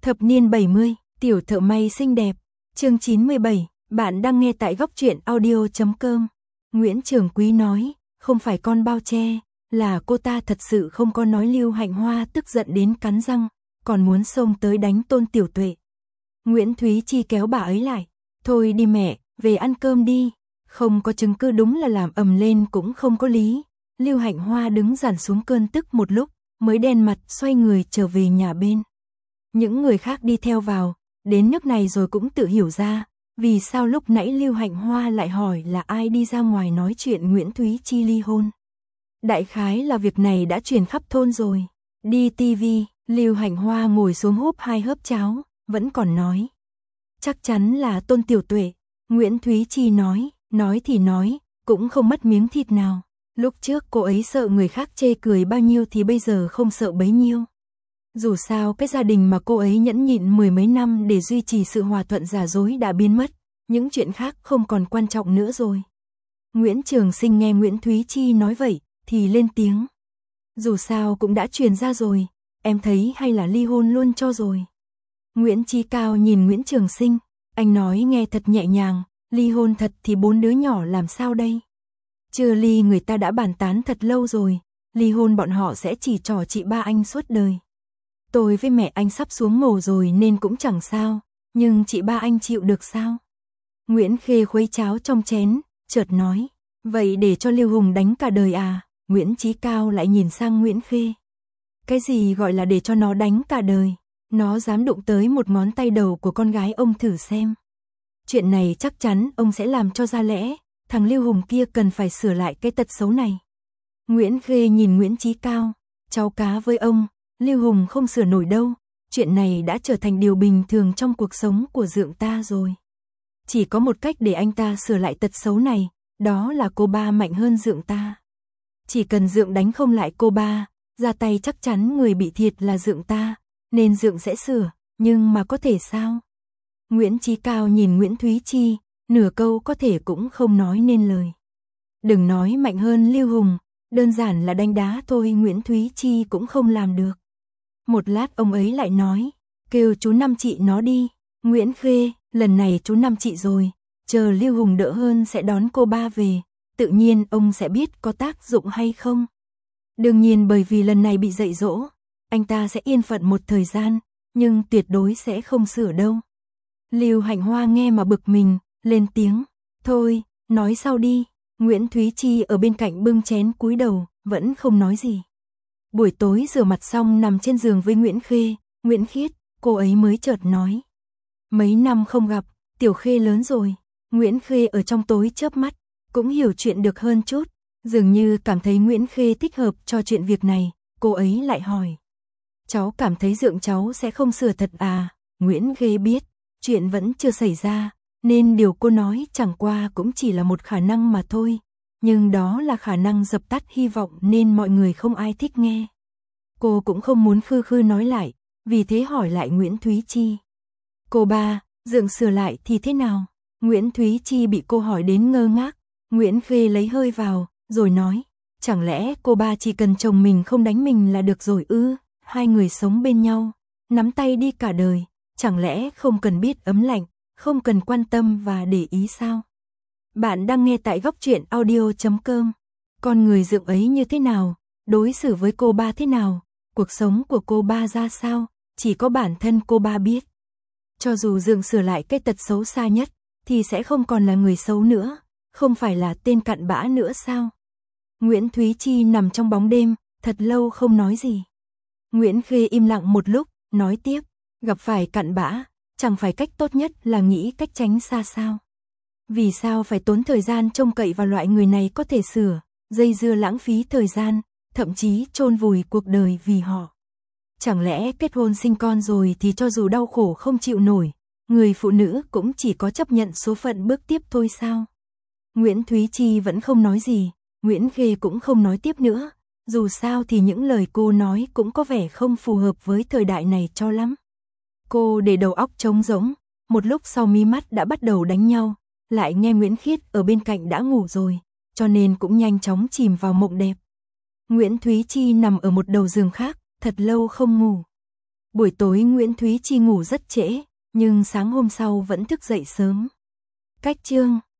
Thập niên 70, tiểu thợ may xinh đẹp. Chương 97, bạn đang nghe tại góc truyện audio.com. Nguyễn Trường Quý nói, không phải con bao che, là cô ta thật sự không có nói. Lưu Hạnh Hoa tức giận đến cắn răng, còn muốn xông tới đánh Tôn Tiểu Tuệ. Nguyễn Thúy Chi kéo bà ấy lại, thôi đi mẹ, về ăn cơm đi, không có chứng cứ đúng là làm ầm lên cũng không có lý. Lưu Hạnh Hoa đứng dằn xuống cơn tức một lúc, mới đen mặt xoay người trở về nhà bên. Những người khác đi theo vào, đến nước này rồi cũng tự hiểu ra, vì sao lúc nãy Lưu Hạnh Hoa lại hỏi là ai đi ra ngoài nói chuyện Nguyễn Thúy Chi ly hôn. Đại khái là việc này đã truyền khắp thôn rồi. Đi tivi, Lưu Hạnh Hoa ngồi xuống húp 2 hớp cháo, vẫn còn nói. Chắc chắn là Tôn Tiểu Tuệ. Nguyễn Thúy Chi nói thì nói, cũng không mất miếng thịt nào. Lúc trước cô ấy sợ người khác chê cười bao nhiêu thì bây giờ không sợ bấy nhiêu. Dù sao cái gia đình mà cô ấy nhẫn nhịn 10 mấy năm để duy trì sự hòa thuận giả dối đã biến mất, những chuyện khác không còn quan trọng nữa rồi. Nguyễn Trường Sinh nghe Nguyễn Thúy Chi nói vậy, thì lên tiếng. Dù sao cũng đã truyền ra rồi, em thấy hay là ly hôn luôn cho rồi. Nguyễn Chí Cao nhìn Nguyễn Trường Sinh, anh nói nghe thật nhẹ nhàng, ly hôn thật thì 4 đứa nhỏ làm sao đây? Chưa ly người ta đã bàn tán thật lâu rồi, ly hôn bọn họ sẽ chỉ trò chị ba anh suốt đời. Tôi với mẹ anh sắp xuống mồ rồi nên cũng chẳng sao, nhưng chị ba anh chịu được sao? Nguyễn Khê khuấy cháo trong chén, chợt nói, vậy để cho Lưu Hùng đánh cả đời à? Nguyễn Chí Cao lại nhìn sang Nguyễn Khê. Cái gì gọi là để cho nó đánh cả đời? Nó dám đụng tới một ngón tay đầu của con gái ông thử xem. Chuyện này chắc chắn ông sẽ làm cho ra lẽ, thằng Lưu Hùng kia cần phải sửa lại cái tật xấu này. Nguyễn Khê nhìn Nguyễn Chí Cao, cháu cá với ông, Lưu Hùng không sửa nổi đâu, chuyện này đã trở thành điều bình thường trong cuộc sống của Dượng ta rồi. Chỉ có một cách để anh ta sửa lại tật xấu này, đó là cô ba mạnh hơn Dượng ta. Chỉ cần Dượng đánh không lại cô ba, ra tay chắc chắn người bị thiệt là Dượng ta, nên Dượng sẽ sửa, nhưng mà có thể sao? Nguyễn Chí Cao nhìn Nguyễn Thúy Chi, nửa câu có thể cũng không nói nên lời. Đừng nói mạnh hơn Lưu Hùng, đơn giản là đánh đá thôi Nguyễn Thúy Chi cũng không làm được. Một lát ông ấy lại nói, kêu chú Năm chị nó đi. Nguyễn Khê, lần này chú Năm chị rồi, chờ Lưu Hùng đỡ hơn sẽ đón cô ba về, tự nhiên ông sẽ biết có tác dụng hay không. Đương nhiên bởi vì lần này bị dạy dỗ, anh ta sẽ yên phận một thời gian, nhưng tuyệt đối sẽ không sửa đâu. Lưu Hạnh Hoa nghe mà bực mình, lên tiếng, thôi, nói sau đi. Nguyễn Thúy Chi ở bên cạnh bưng chén cúi đầu, vẫn không nói gì. Buổi tối rửa mặt xong nằm trên giường với Nguyễn Khê, Nguyễn Khiết, cô ấy mới chợt nói. Mấy năm không gặp, Tiểu Khê lớn rồi. Nguyễn Khê ở trong tối chớp mắt, cũng hiểu chuyện được hơn chút. Dường như cảm thấy Nguyễn Khê thích hợp cho chuyện việc này, cô ấy lại hỏi. Cháu cảm thấy Dượng cháu sẽ không sửa thật à? Nguyễn Khê biết, chuyện vẫn chưa xảy ra, nên điều cô nói chẳng qua cũng chỉ là một khả năng mà thôi. Nhưng đó là khả năng dập tắt hy vọng nên mọi người không ai thích nghe. Cô cũng không muốn khư khư nói lại, vì thế hỏi lại Nguyễn Thúy Chi. Cô ba, Dượng sửa lại thì thế nào? Nguyễn Thúy Chi bị cô hỏi đến ngơ ngác. Nguyễn Khê lấy hơi vào, rồi nói. Chẳng lẽ cô ba chỉ cần chồng mình không đánh mình là được rồi ư? Hai người sống bên nhau, nắm tay đi cả đời, chẳng lẽ không cần biết ấm lạnh, không cần quan tâm và để ý sao? Bạn đang nghe tại góc truyện audio.com. Con người Dượng ấy như thế nào? Đối xử với cô ba thế nào? Cuộc sống của cô ba ra sao? Chỉ có bản thân cô ba biết. Cho dù Dượng sửa lại cái tật xấu xa nhất, thì sẽ không còn là người xấu nữa, không phải là tên cặn bã nữa sao? Nguyễn Thúy Chi nằm trong bóng đêm, thật lâu không nói gì. Nguyễn Khê im lặng một lúc, nói tiếp, gặp phải cặn bã, chẳng phải cách tốt nhất là nghĩ cách tránh xa sao? Vì sao phải tốn thời gian trông cậy vào loại người này có thể sửa, dây dưa lãng phí thời gian, thậm chí chôn vùi cuộc đời vì họ? Chẳng lẽ kết hôn sinh con rồi thì cho dù đau khổ không chịu nổi, người phụ nữ cũng chỉ có chấp nhận số phận bước tiếp thôi sao? Nguyễn Thúy Chi vẫn không nói gì, Nguyễn Khê cũng không nói tiếp nữa, dù sao thì những lời cô nói cũng có vẻ không phù hợp với thời đại này cho lắm. Cô để đầu óc trống rỗng, một lúc sau mí mắt đã bắt đầu đánh nhau, lại nghe Nguyễn Khiết ở bên cạnh đã ngủ rồi, cho nên cũng nhanh chóng chìm vào mộng đẹp. Nguyễn Thúy Chi nằm ở một đầu giường khác, thật lâu không ngủ. Buổi tối Nguyễn Thúy Chi ngủ rất trễ, nhưng sáng hôm sau vẫn thức dậy sớm. Cách chương